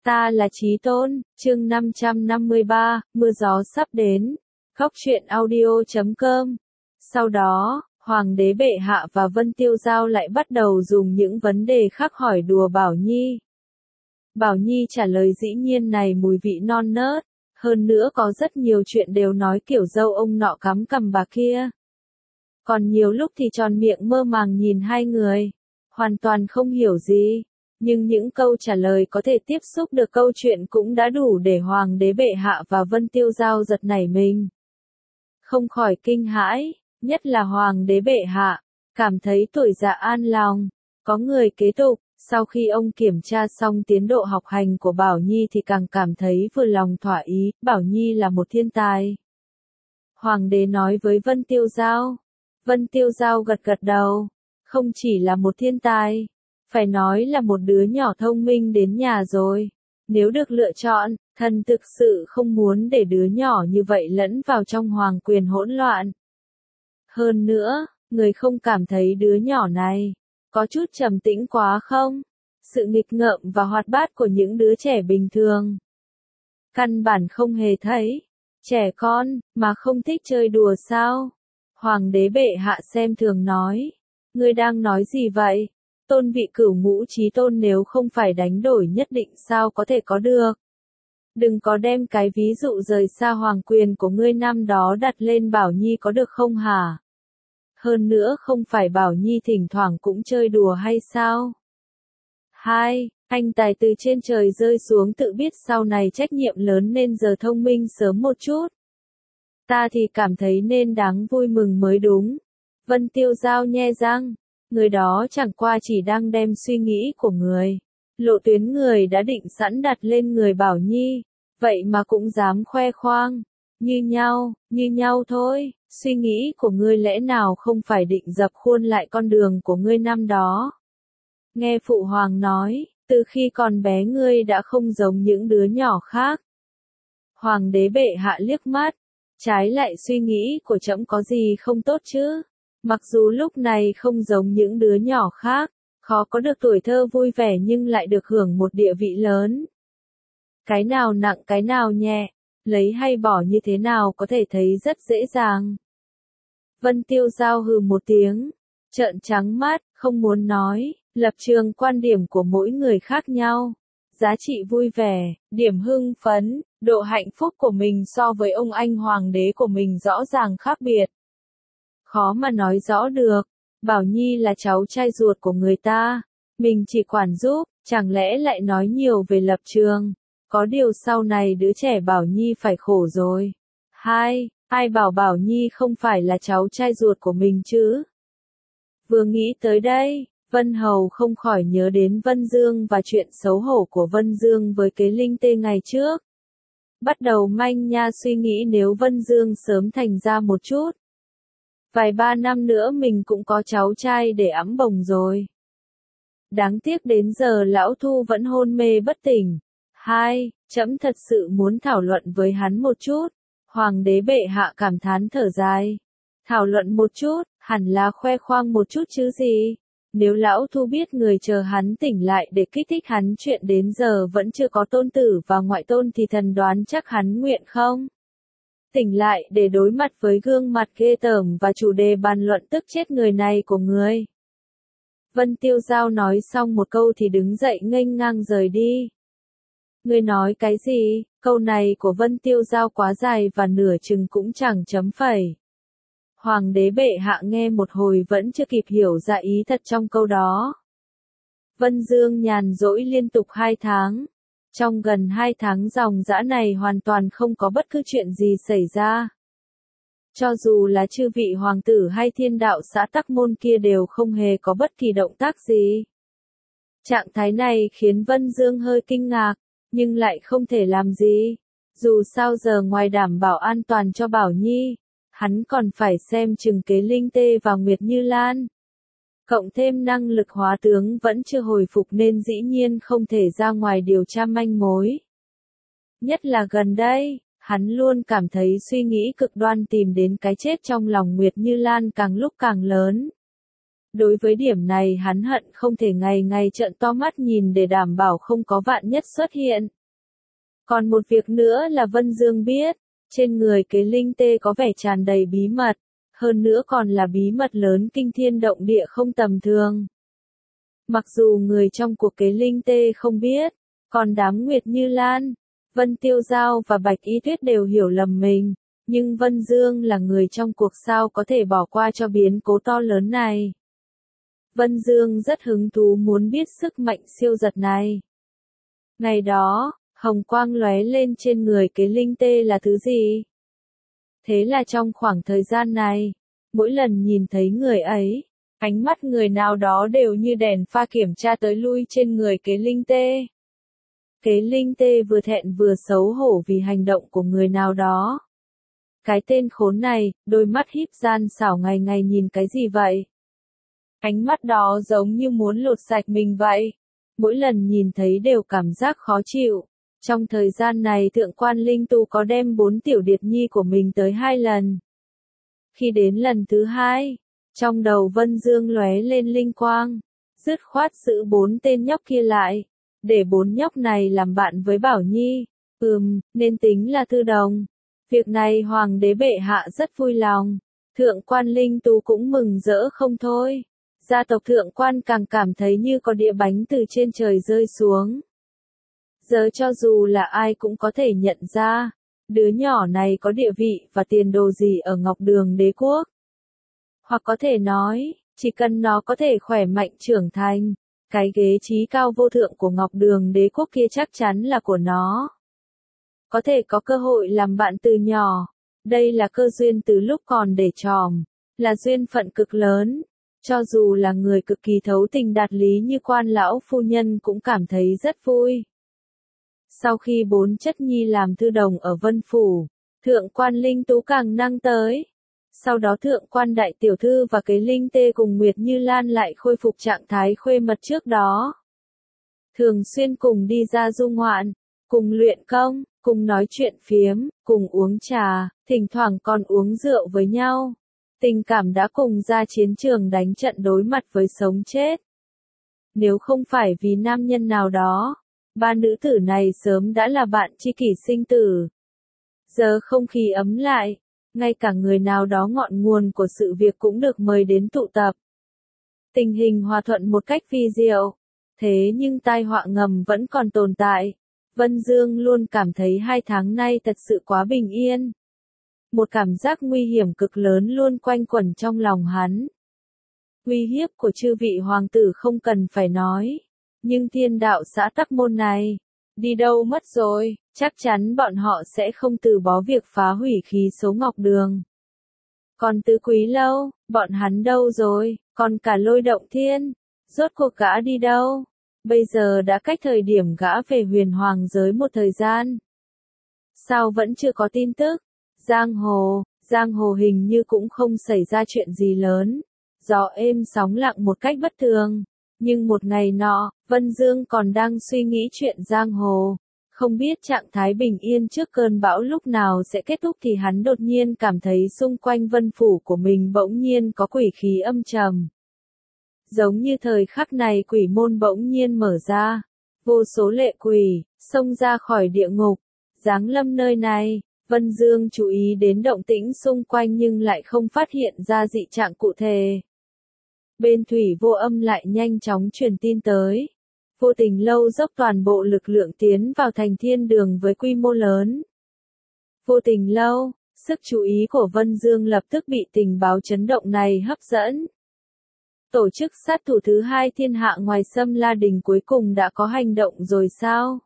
Ta là Chí Tôn, chương 553, mưa gió sắp đến. Góc truyện audio.com. Sau đó, Hoàng đế bệ hạ và Vân Tiêu Giao lại bắt đầu dùng những vấn đề khác hỏi đùa Bảo Nhi. Bảo Nhi trả lời dĩ nhiên này mùi vị non nớt, hơn nữa có rất nhiều chuyện đều nói kiểu dâu ông nọ cắm cằm bà kia. Còn nhiều lúc thì tròn miệng mơ màng nhìn hai người, hoàn toàn không hiểu gì. Nhưng những câu trả lời có thể tiếp xúc được câu chuyện cũng đã đủ để Hoàng đế bệ hạ và Vân Tiêu Giao giật nảy mình. Không khỏi kinh hãi, nhất là Hoàng đế bệ hạ, cảm thấy tuổi già an lòng, có người kế tục. Sau khi ông kiểm tra xong tiến độ học hành của Bảo Nhi thì càng cảm thấy vừa lòng thỏa ý, Bảo Nhi là một thiên tài. Hoàng đế nói với Vân Tiêu Giao. Vân Tiêu Giao gật gật đầu, không chỉ là một thiên tài, phải nói là một đứa nhỏ thông minh đến nhà rồi. Nếu được lựa chọn, thần thực sự không muốn để đứa nhỏ như vậy lẫn vào trong hoàng quyền hỗn loạn. Hơn nữa, người không cảm thấy đứa nhỏ này có chút trầm tĩnh quá không? Sự nghịch ngợm và hoạt bát của những đứa trẻ bình thường, căn bản không hề thấy. Trẻ con, mà không thích chơi đùa sao? Hoàng đế bệ hạ xem thường nói. Ngươi đang nói gì vậy? Tôn vị cửu ngũ chí tôn nếu không phải đánh đổi nhất định sao có thể có được? Đừng có đem cái ví dụ rời xa hoàng quyền của ngươi năm đó đặt lên Bảo Nhi có được không hả? Hơn nữa không phải Bảo Nhi thỉnh thoảng cũng chơi đùa hay sao? Hai, anh tài từ trên trời rơi xuống tự biết sau này trách nhiệm lớn nên giờ thông minh sớm một chút. Ta thì cảm thấy nên đáng vui mừng mới đúng. Vân Tiêu Giao nhe răng. Người đó chẳng qua chỉ đang đem suy nghĩ của người, lộ tuyến người đã định sẵn đặt lên người Bảo Nhi, vậy mà cũng dám khoe khoang, như nhau thôi, suy nghĩ của ngươi lẽ nào không phải định dập khuôn lại con đường của ngươi năm đó. Nghe Phụ Hoàng nói, từ khi còn bé ngươi đã không giống những đứa nhỏ khác. Hoàng đế bệ hạ liếc mắt, trái lại suy nghĩ của trẫm có gì không tốt chứ? Mặc dù lúc này không giống những đứa nhỏ khác, khó có được tuổi thơ vui vẻ nhưng lại được hưởng một địa vị lớn. Cái nào nặng cái nào nhẹ, lấy hay bỏ như thế nào có thể thấy rất dễ dàng. Vân Tiêu Giao hừ một tiếng, trợn trắng mắt, không muốn nói, lập trường quan điểm của mỗi người khác nhau. Giá trị vui vẻ, điểm hưng phấn, độ hạnh phúc của mình so với ông anh hoàng đế của mình rõ ràng khác biệt. Khó mà nói rõ được, Bảo Nhi là cháu trai ruột của người ta, mình chỉ quản giúp, chẳng lẽ lại nói nhiều về lập trường, có điều sau này đứa trẻ Bảo Nhi phải khổ rồi. Hai, ai bảo Bảo Nhi không phải là cháu trai ruột của mình chứ? Vừa nghĩ tới đây, Vân Hầu không khỏi nhớ đến Vân Dương và chuyện xấu hổ của Vân Dương với kế linh tê ngày trước. Bắt đầu manh nha suy nghĩ nếu Vân Dương sớm thành ra một chút, vài ba năm nữa mình cũng có cháu trai để ẵm bồng rồi. Đáng tiếc đến giờ lão Thu vẫn hôn mê bất tỉnh. Hai, trẫm thật sự muốn thảo luận với hắn một chút. Hoàng đế bệ hạ cảm thán thở dài. Thảo luận một chút, hẳn là khoe khoang một chút chứ gì. Nếu lão Thu biết người chờ hắn tỉnh lại để kích thích hắn chuyện đến giờ vẫn chưa có tôn tử và ngoại tôn thì thần đoán chắc hắn nguyện không? Tỉnh lại để đối mặt với gương mặt ghê tởm và chủ đề bàn luận tức chết người này của người. Vân Tiêu Giao nói xong một câu thì đứng dậy nghênh ngang rời đi. Ngươi nói cái gì? Câu này của Vân Tiêu Giao quá dài và nửa chừng cũng chẳng chấm phẩy. Hoàng đế bệ hạ nghe một hồi vẫn chưa kịp hiểu ra ý thật trong câu đó. Vân Dương nhàn rỗi liên tục 2 tháng. Trong gần 2 tháng ròng rã này hoàn toàn không có bất cứ chuyện gì xảy ra. Cho dù là chư vị hoàng tử hay thiên đạo xã Tắc Môn kia đều không hề có bất kỳ động tác gì. Trạng thái này khiến Vân Dương hơi kinh ngạc, nhưng lại không thể làm gì. Dù sao giờ ngoài đảm bảo an toàn cho Bảo Nhi, hắn còn phải xem chừng kế linh tê và Nguyệt Như Lan. Cộng thêm năng lực hóa tướng vẫn chưa hồi phục nên dĩ nhiên không thể ra ngoài điều tra manh mối. Nhất là gần đây, hắn luôn cảm thấy suy nghĩ cực đoan tìm đến cái chết trong lòng Nguyệt Như Lan càng lúc càng lớn. Đối với điểm này hắn hận không thể ngày ngày trợn to mắt nhìn để đảm bảo không có vạn nhất xuất hiện. Còn một việc nữa là Vân Dương biết, trên người kế linh tê có vẻ tràn đầy bí mật, hơn nữa còn là bí mật lớn kinh thiên động địa không tầm thường. Mặc dù người trong cuộc kế linh tê không biết, còn đám Nguyệt Như Lan, Vân Tiêu Giao và Bạch Y Tuyết đều hiểu lầm mình, nhưng Vân Dương là người trong cuộc sao có thể bỏ qua cho biến cố to lớn này. Vân Dương rất hứng thú muốn biết sức mạnh siêu giật này. Ngày đó, hồng quang lóe lên trên người kế linh tê là thứ gì? Thế là trong khoảng thời gian này, mỗi lần nhìn thấy người ấy, ánh mắt người nào đó đều như đèn pha kiểm tra tới lui trên người kế linh tê. Kế linh tê vừa thẹn vừa xấu hổ vì hành động của người nào đó. Cái tên khốn này, đôi mắt híp gian xảo ngày ngày nhìn cái gì vậy? Ánh mắt đó giống như muốn lột sạch mình vậy. Mỗi lần nhìn thấy đều cảm giác khó chịu. Trong thời gian này Thượng quan Linh Tu có đem 4 tiểu điệt nhi của mình tới 2 lần. Khi đến lần thứ 2, trong đầu Vân Dương lóe lên linh quang, dứt khoát giữ 4 tên nhóc kia lại, để 4 nhóc này làm bạn với Bảo Nhi. Nên tính là thư đồng. Việc này Hoàng đế bệ hạ rất vui lòng. Thượng quan Linh Tu cũng mừng rỡ không thôi. Gia tộc Thượng quan càng cảm thấy như có đĩa bánh từ trên trời rơi xuống. Giờ cho dù là ai cũng có thể nhận ra, đứa nhỏ này có địa vị và tiền đồ gì ở Ngọc Đường Đế Quốc. Hoặc có thể nói, chỉ cần nó có thể khỏe mạnh trưởng thành, cái ghế trí cao vô thượng của Ngọc Đường Đế Quốc kia chắc chắn là của nó. Có thể có cơ hội làm bạn từ nhỏ, đây là cơ duyên từ lúc còn để tròm, là duyên phận cực lớn. Cho dù là người cực kỳ thấu tình đạt lý như quan lão phu nhân cũng cảm thấy rất vui. Sau khi 4 chất nhi làm thư đồng ở Vân Phủ, Thượng quan Linh Tú càng năng tới. Sau đó Thượng quan Đại Tiểu Thư và kế linh tê cùng Nguyệt Như Lan lại khôi phục trạng thái khuê mật trước đó. Thường xuyên cùng đi ra du ngoạn, cùng luyện công, cùng nói chuyện phiếm, cùng uống trà, thỉnh thoảng còn uống rượu với nhau. Tình cảm đã cùng ra chiến trường đánh trận đối mặt với sống chết. Nếu không phải vì nam nhân nào đó, ba nữ tử này sớm đã là bạn tri kỷ sinh tử. Giờ không khí ấm lại, ngay cả người nào đó ngọn nguồn của sự việc cũng được mời đến tụ tập. Tình hình hòa thuận một cách vi diệu, thế nhưng tai họa ngầm vẫn còn tồn tại. Vân Dương luôn cảm thấy 2 tháng nay thật sự quá bình yên. Một cảm giác nguy hiểm cực lớn luôn quanh quẩn trong lòng hắn. Uy hiếp của chư vị hoàng tử không cần phải nói. Nhưng thiên đạo xã Tắc Môn này, đi đâu mất rồi, chắc chắn bọn họ sẽ không từ bỏ việc phá hủy khí số Ngọc Đường. Còn Tứ Quý Lâu, bọn hắn đâu rồi, còn cả Lôi Động Thiên, rốt cuộc gã đi đâu? Bây giờ đã cách thời điểm gã về Huyền Hoàng giới một thời gian. Sao vẫn chưa có tin tức? Giang hồ hình như cũng không xảy ra chuyện gì lớn. Gió êm sóng lặng một cách bất thường. Nhưng một ngày nọ, Vân Dương còn đang suy nghĩ chuyện giang hồ. Không biết trạng thái bình yên trước cơn bão lúc nào sẽ kết thúc thì hắn đột nhiên cảm thấy xung quanh Vân Phủ của mình bỗng nhiên có quỷ khí âm trầm. Giống như thời khắc này quỷ môn bỗng nhiên mở ra. Vô số lệ quỷ, xông ra khỏi địa ngục, giáng lâm nơi này. Vân Dương chú ý đến động tĩnh xung quanh nhưng lại không phát hiện ra dị trạng cụ thể. Bên Thủy Vô Âm lại nhanh chóng truyền tin tới. Vô Tình Lâu dốc toàn bộ lực lượng tiến vào thành Thiên Đường với quy mô lớn. Vô Tình Lâu, sức chú ý của Vân Dương lập tức bị tình báo chấn động này hấp dẫn. Tổ chức sát thủ thứ 2 thiên hạ ngoài Sâm La Đình cuối cùng đã có hành động rồi sao?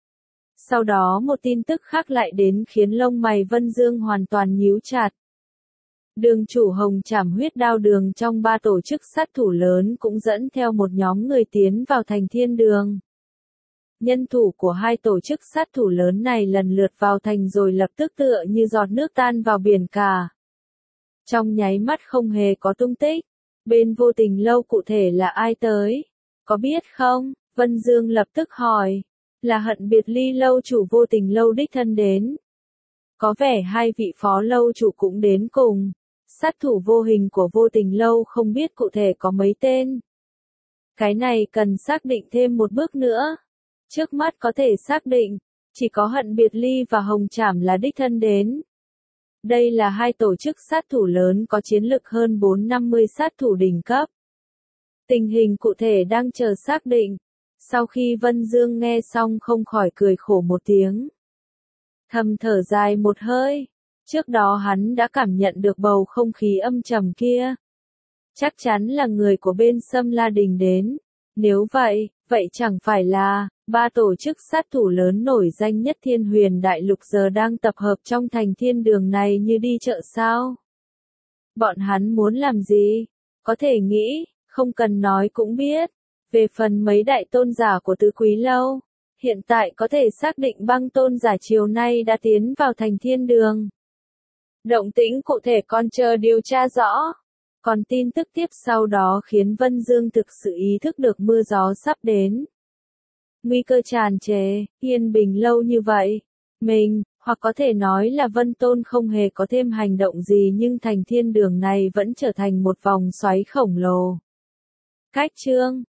Sau đó một tin tức khác lại đến khiến lông mày Vân Dương hoàn toàn nhíu chặt. Đường chủ Hồng Trảm Huyết Đao Đường trong 3 tổ chức sát thủ lớn cũng dẫn theo một nhóm người tiến vào thành Thiên Đường. Nhân thủ của 2 tổ chức sát thủ lớn này lần lượt vào thành rồi lập tức tựa như giọt nước tan vào biển cả. Trong nháy mắt không hề có tung tích. Bên Vô Tình Lâu cụ thể là ai tới? Có biết không? Vân Dương lập tức hỏi. Là Hận Biệt Ly lâu chủ Vô Tình Lâu đích thân đến. Có vẻ 2 vị phó lâu chủ cũng đến cùng. sát thủ vô hình của Vô Tình Lâu không biết cụ thể có mấy tên. Cái này cần xác định thêm một bước nữa. Trước mắt có thể xác định, chỉ có Hận Biệt Ly và Hồng Trảm là đích thân đến. Đây là hai tổ chức sát thủ lớn có chiến lực hơn 450 sát thủ đỉnh cấp. Tình hình cụ thể đang chờ xác định. Sau khi Vân Dương nghe xong không khỏi cười khổ một tiếng. Thầm thở dài một hơi. Trước đó hắn đã cảm nhận được bầu không khí âm trầm kia. Chắc chắn là người của bên Sâm La Đình đến. Nếu vậy chẳng phải là ba tổ chức sát thủ lớn nổi danh nhất Thiên Huyền Đại Lục giờ đang tập hợp trong thành thiên đường này như đi chợ sao? Bọn hắn muốn làm gì? Có thể nghĩ, không cần nói cũng biết. Về phần mấy đại tôn giả của Tứ Quý Lâu, hiện tại có thể xác định Băng tôn giả chiều nay đã tiến vào thành thiên đường. Động tĩnh cụ thể còn chờ điều tra rõ. Còn tin tức tiếp sau đó khiến Vân Dương thực sự ý thức được mưa gió sắp đến. Nguy cơ tràn trề, yên bình lâu như vậy. Hoặc có thể nói là Vân Tôn không hề có thêm hành động gì nhưng thành thiên đường này vẫn trở thành một vòng xoáy khổng lồ. Cách chương